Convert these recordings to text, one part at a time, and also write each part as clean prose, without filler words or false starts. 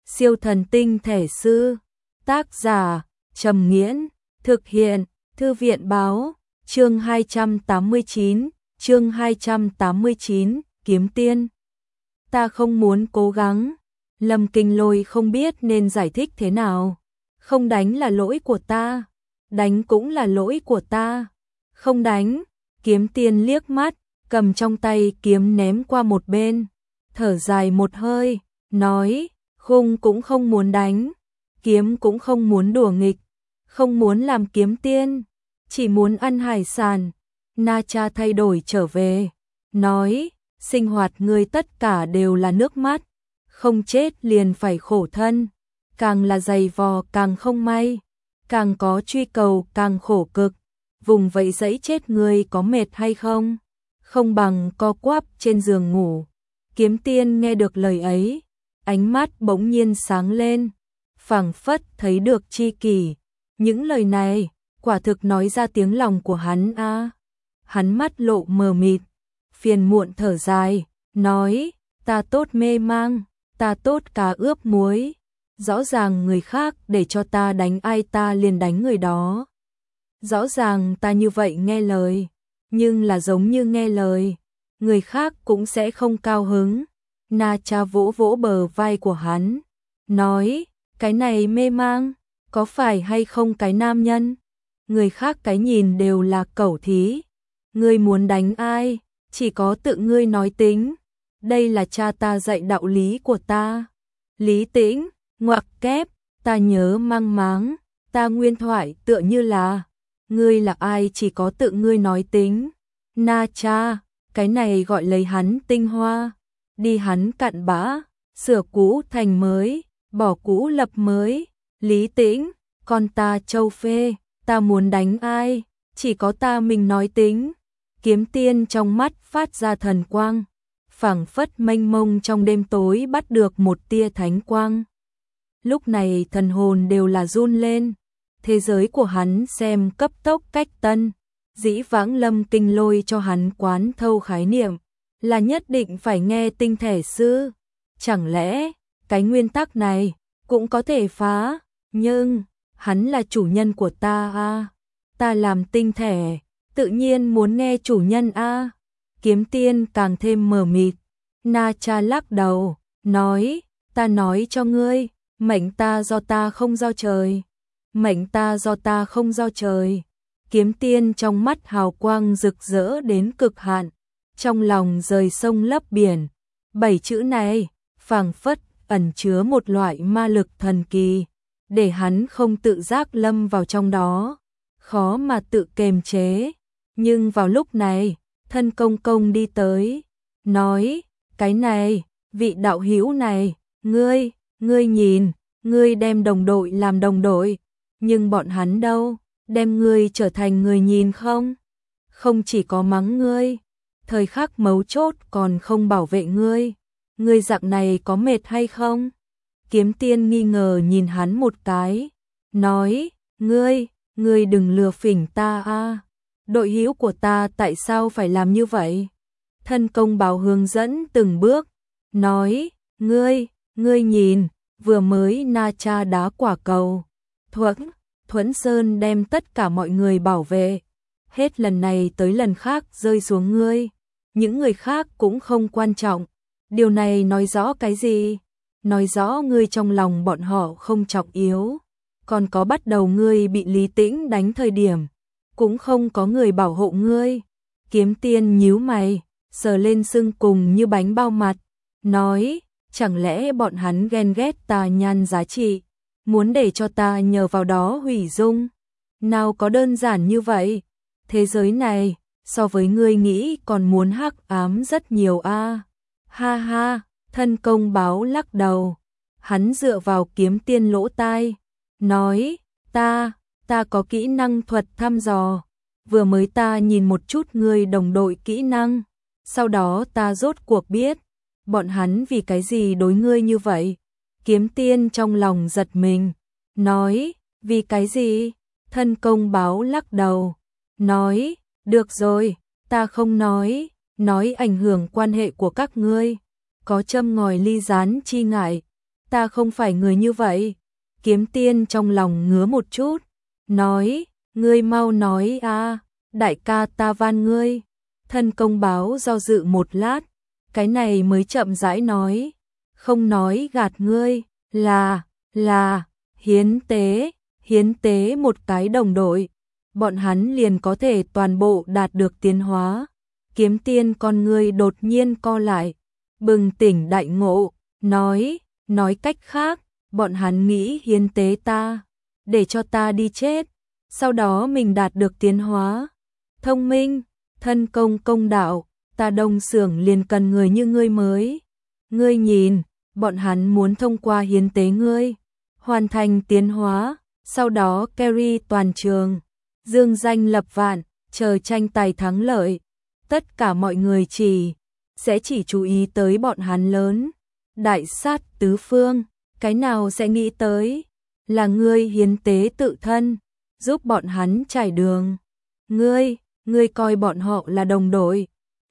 Siêu thần tinh thể sư. Tác giả Trầm Nghiễn. Thực hiện Thư viện báo. Chương 289, Kiếm Tiên. Ta không muốn cố gắng. Lâm Kinh Lôi không biết nên giải thích thế nào. Không đánh là lỗi của ta, đánh cũng là lỗi của ta. Không đánh. Kiếm Tiên liếc mắt, cầm trong tay kiếm ném qua một bên, thở dài một hơi, nói, khung cũng không muốn đánh, kiếm cũng không muốn đùa nghịch, không muốn làm kiếm tiên, chỉ muốn ăn hải sản. Na Cha thay đổi trở về, nói, sinh hoạt ngươi tất cả đều là nước mắt, không chết liền phải khổ thân, càng là dày vò càng không may, càng có truy cầu càng khổ cực, vùng vẫy dẫy chết ngươi có mệt hay không? Không bằng co quắp trên giường ngủ. Kiếm Tiên nghe được lời ấy, ánh mắt bỗng nhiên sáng lên, phảng phất thấy được tri kỷ. Những lời này, quả thực nói ra tiếng lòng của hắn a. Hắn mắt lộ mờ mịt, phiền muộn thở dài, nói, ta tốt mê mang, ta tốt cá ướp muối. Rõ ràng người khác để cho ta đánh ai ta liền đánh người đó. Rõ ràng ta như vậy nghe lời, nhưng là giống như nghe lời, người khác cũng sẽ không cao hứng. Na Cha vỗ vỗ bờ vai của hắn, nói, cái này mê mang, có phải hay không cái nam nhân? Người khác cái nhìn đều là cẩu thí. Ngươi muốn đánh ai, chỉ có tự ngươi nói tính. Đây là cha ta dạy đạo lý của ta. Lý tĩnh, ngoặc kép, ta nhớ mang máng, ta nguyên thoại tựa như là, ngươi là ai chỉ có tự ngươi nói tính. Na Cha, cái này gọi lấy hắn tinh hoa, đi hắn cặn bã, sửa cũ thành mới, bỏ cũ lập mới. Lý tĩnh, con ta châu phê, ta muốn đánh ai, chỉ có ta mình nói tính. Kiếm Tiên trong mắt phát ra thần quang, phảng phất mênh mông trong đêm tối bắt được một tia thánh quang. Lúc này thần hồn đều là run lên, thế giới của hắn xem cấp tốc cách tân. Dĩ vãng Lâm Kinh Lôi cho hắn quán thâu khái niệm, là nhất định phải nghe tinh thể sư. Chẳng lẽ, cái nguyên tắc này, cũng có thể phá, nhưng, hắn là chủ nhân của ta a, ta làm tinh thể, tự nhiên muốn nghe chủ nhân a. Kiếm Tiên càng thêm mờ mịt. Na Cha lắc đầu, nói, ta nói cho ngươi, mệnh ta do ta không do trời. Mệnh ta do ta không do trời. Kiếm Tiên trong mắt hào quang rực rỡ đến cực hạn, trong lòng rời sông lấp biển. 7 chữ này, phảng phất ẩn chứa một loại ma lực thần kỳ, để hắn không tự giác lâm vào trong đó, khó mà tự kềm chế. Nhưng vào lúc này, Thân Công Công đi tới, nói, cái này, vị đạo hữu này, ngươi nhìn, ngươi đem đồng đội làm đồng đội, nhưng bọn hắn đâu, đem ngươi trở thành người nhìn không? Không chỉ có mắng ngươi, thời khắc mấu chốt còn không bảo vệ ngươi, ngươi dạng này có mệt hay không? Kiếm Tiên nghi ngờ nhìn hắn một cái, nói, ngươi đừng lừa phỉnh ta a. Đội hữu của ta tại sao phải làm như vậy? Thân Công Báo hướng dẫn từng bước, nói, ngươi nhìn, vừa mới Na Cha đá quả cầu, Thuẫn Sơn đem tất cả mọi người bảo vệ, hết lần này tới lần khác rơi xuống ngươi, những người khác cũng không quan trọng. Điều này nói rõ cái gì? Nói rõ ngươi trong lòng bọn họ không trọng yếu. Còn có bắt đầu ngươi bị Lý Tĩnh đánh thời điểm, cũng không có người bảo hộ ngươi. Kiếm Tiên nhíu mày, sờ lên xương cùng như bánh bao mặt, nói, chẳng lẽ bọn hắn ghen ghét ta nhan giá trị, muốn để cho ta nhờ vào đó hủy dung? Nào có đơn giản như vậy, thế giới này, so với ngươi nghĩ còn muốn hắc ám rất nhiều a. Ha ha, Thân Công Báo lắc đầu, hắn dựa vào Kiếm Tiên lỗ tai, nói, ta có kỹ năng thuật thăm dò, vừa mới ta nhìn một chút ngươi đồng đội kỹ năng, sau đó ta rốt cuộc biết, bọn hắn vì cái gì đối ngươi như vậy. Kiếm Tiên trong lòng giật mình, nói, vì cái gì? Thân Công Báo lắc đầu, nói, được rồi, ta không nói ảnh hưởng quan hệ của các ngươi, có châm ngòi ly gián chi ngại. ta không phải người như vậy. Kiếm Tiên trong lòng ngứa một chút, nói, ngươi mau nói a, đại ca ta van ngươi. Thân Công Báo do dự một lát, cái này mới chậm rãi nói, không nói gạt ngươi, là, hiến tế một cái đồng đội, bọn hắn liền có thể toàn bộ đạt được tiến hóa. Kiếm Tiên con ngươi đột nhiên co lại, bừng tỉnh đại ngộ, nói cách khác, bọn hắn nghĩ hiến tế ta, để cho ta đi chết, sau đó mình đạt được tiến hóa. Thông minh, thân công đạo, ta Đông Xưởng liền cần người như ngươi mới. Ngươi nhìn, bọn hắn muốn thông qua hiến tế ngươi, hoàn thành tiến hóa, sau đó carry toàn trường, dương danh lập vạn, chờ tranh tài thắng lợi. Tất cả mọi người sẽ chỉ chú ý tới bọn hắn lớn. Đại sát tứ phương, cái nào sẽ nghĩ tới là ngươi hiến tế tự thân, giúp bọn hắn trải đường. Ngươi coi bọn họ là đồng đội,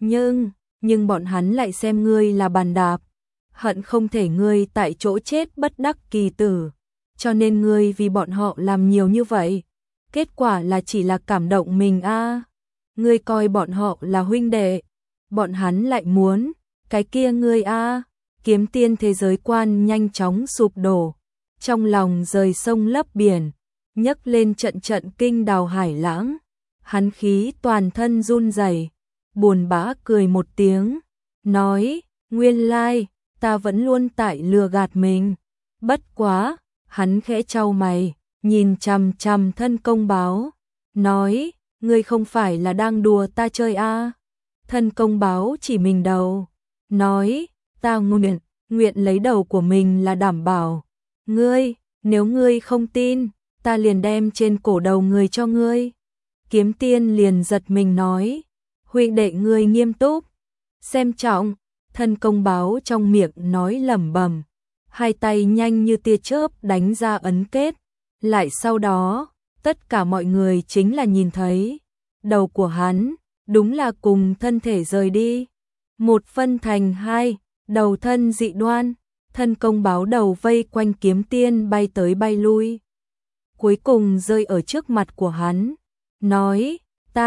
nhưng bọn hắn lại xem ngươi là bàn đạp, hận không thể ngươi tại chỗ chết bất đắc kỳ tử, cho nên ngươi vì bọn họ làm nhiều như vậy, kết quả là chỉ là cảm động mình a. Ngươi coi bọn họ là huynh đệ, bọn hắn lại muốn cái kia ngươi a. Kiếm Tiên thế giới quan nhanh chóng sụp đổ, trong lòng rời sông lấp biển, nhấc lên trận trận kinh đào hải lãng. Hắn khí toàn thân run rẩy, buồn bã cười một tiếng, nói, nguyên lai, ta vẫn luôn tại lừa gạt mình. Bất quá, hắn khẽ chau mày, nhìn chằm chằm Thân Công Báo, nói, ngươi không phải là đang đùa ta chơi a? Thân Công Báo chỉ mình đầu, nói, ta nguyện lấy đầu của mình là đảm bảo. Ngươi, nếu ngươi không tin, ta liền đem trên cổ đầu người cho ngươi. Kiếm Tiên liền giật mình nói, huynh đệ ngươi nghiêm túc, xem trọng. Thân Công Báo trong miệng nói lẩm bẩm, hai tay nhanh như tia chớp đánh ra ấn kết, lại sau đó, tất cả mọi người chính là nhìn thấy, đầu của hắn, đúng là cùng thân thể rời đi, một phân thành hai, đầu thân dị đoan. Thân Công Báo đầu vây quanh Kiếm Tiên bay tới bay lui, cuối cùng rơi ở trước mặt của hắn, nói,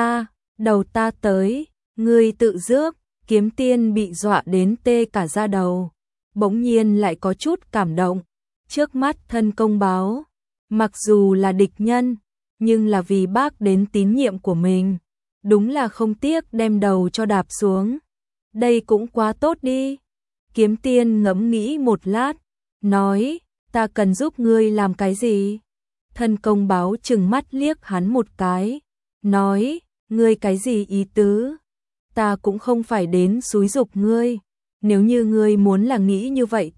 đầu ta tới, ngươi tự rước. Kiếm Tiên bị dọa đến tê cả da đầu, bỗng nhiên lại có chút cảm động. Trước mắt Thân Công Báo, mặc dù là địch nhân, nhưng là vì bác đến tín nhiệm của mình, đúng là không tiếc đem đầu cho đạp xuống. Đây cũng quá tốt đi. Kiếm Tiên ngẫm nghĩ một lát, nói, ta cần giúp ngươi làm cái gì? Thân Công Báo trừng mắt liếc hắn một cái, nói, ngươi cái gì ý tứ? Ta cũng không phải đến xúi giục ngươi, nếu như ngươi muốn là nghĩ như vậy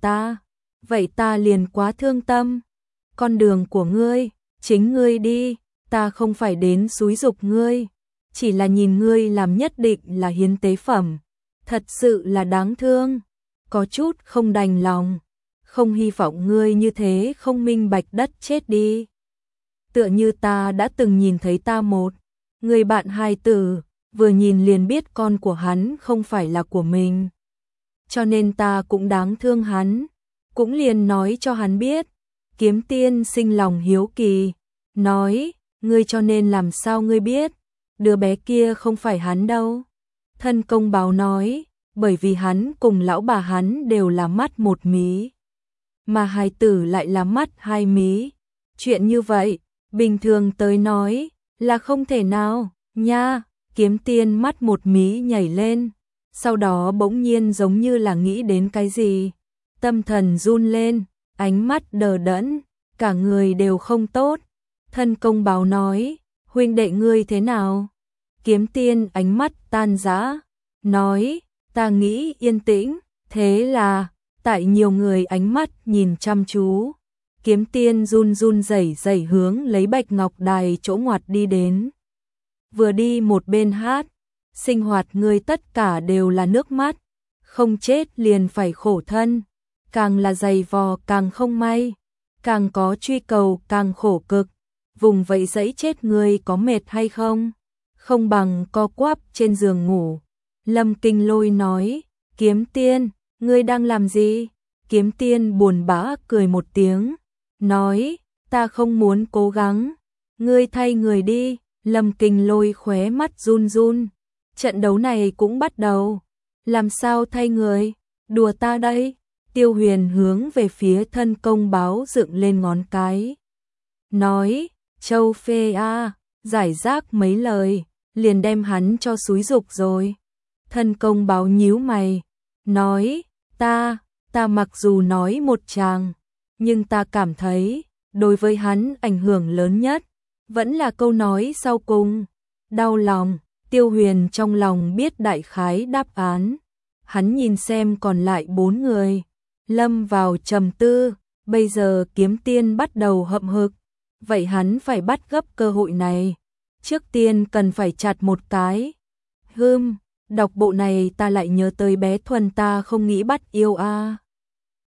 ta liền quá thương tâm. Con đường của ngươi, chính ngươi đi, ta không phải đến xúi giục ngươi, chỉ là nhìn ngươi làm nhất định là hiến tế phẩm, thật sự là đáng thương, có chút không đành lòng, không hy vọng ngươi như thế không minh bạch đất chết đi. Tựa như ta đã từng nhìn thấy ta một người bạn hài tử, vừa nhìn liền biết con của hắn không phải là của mình. Cho nên ta cũng đáng thương hắn, cũng liền nói cho hắn biết. Kiếm Tiên sinh lòng hiếu kỳ, nói, ngươi cho nên làm sao ngươi biết, đứa bé kia không phải hắn đâu. Thân Công Báo nói, bởi vì hắn cùng lão bà hắn đều là mắt một mí, mà hài tử lại là mắt hai mí. Chuyện như vậy, bình thường tới nói, là không thể nào, nha. Kiếm Tiên mắt một mí nhảy lên, sau đó bỗng nhiên giống như là nghĩ đến cái gì, tâm thần run lên, ánh mắt đờ đẫn, cả người đều không tốt. Thân Công Báo nói, huynh đệ ngươi thế nào? Kiếm Tiên ánh mắt tan rã, nói, ta nghĩ yên tĩnh. Thế là, tại nhiều người ánh mắt nhìn chăm chú, Kiếm Tiên run run rẩy rẩy hướng lấy Bạch Ngọc Đài chỗ ngoặt đi đến. Vừa đi một bên hát, sinh hoạt người tất cả đều là nước mắt, không chết liền phải khổ thân, càng là dày vò càng không may, càng có truy cầu càng khổ cực, vùng vẫy dẫy chết người có mệt hay không? Không bằng co quắp trên giường ngủ. Lâm Kinh Lôi nói, Kiếm Tiên, ngươi đang làm gì? Kiếm Tiên buồn bã cười một tiếng, nói, ta không muốn cố gắng, ngươi thay người đi. Lâm Kinh Lôi khóe mắt run run, trận đấu này cũng bắt đầu, làm sao thay người, đùa ta đây. Tiêu Huyền hướng về phía Thân Công Báo dựng lên ngón cái, nói, Châu Phê a, giải rác mấy lời, liền đem hắn cho xúi giục rồi. Thân Công Báo nhíu mày, nói, ta mặc dù nói một tràng, nhưng ta cảm thấy, đối với hắn ảnh hưởng lớn nhất, vẫn là câu nói sau cùng, đau lòng. Tiêu Huyền trong lòng biết đại khái đáp án, hắn nhìn xem còn lại 4 người, lâm vào trầm tư, bây giờ Kiếm Tiên bắt đầu hậm hực, vậy hắn phải bắt gấp cơ hội này, trước tiên cần phải chặt một cái. Đọc bộ này ta lại nhớ tới bé Thuần ta không nghĩ bắt yêu a.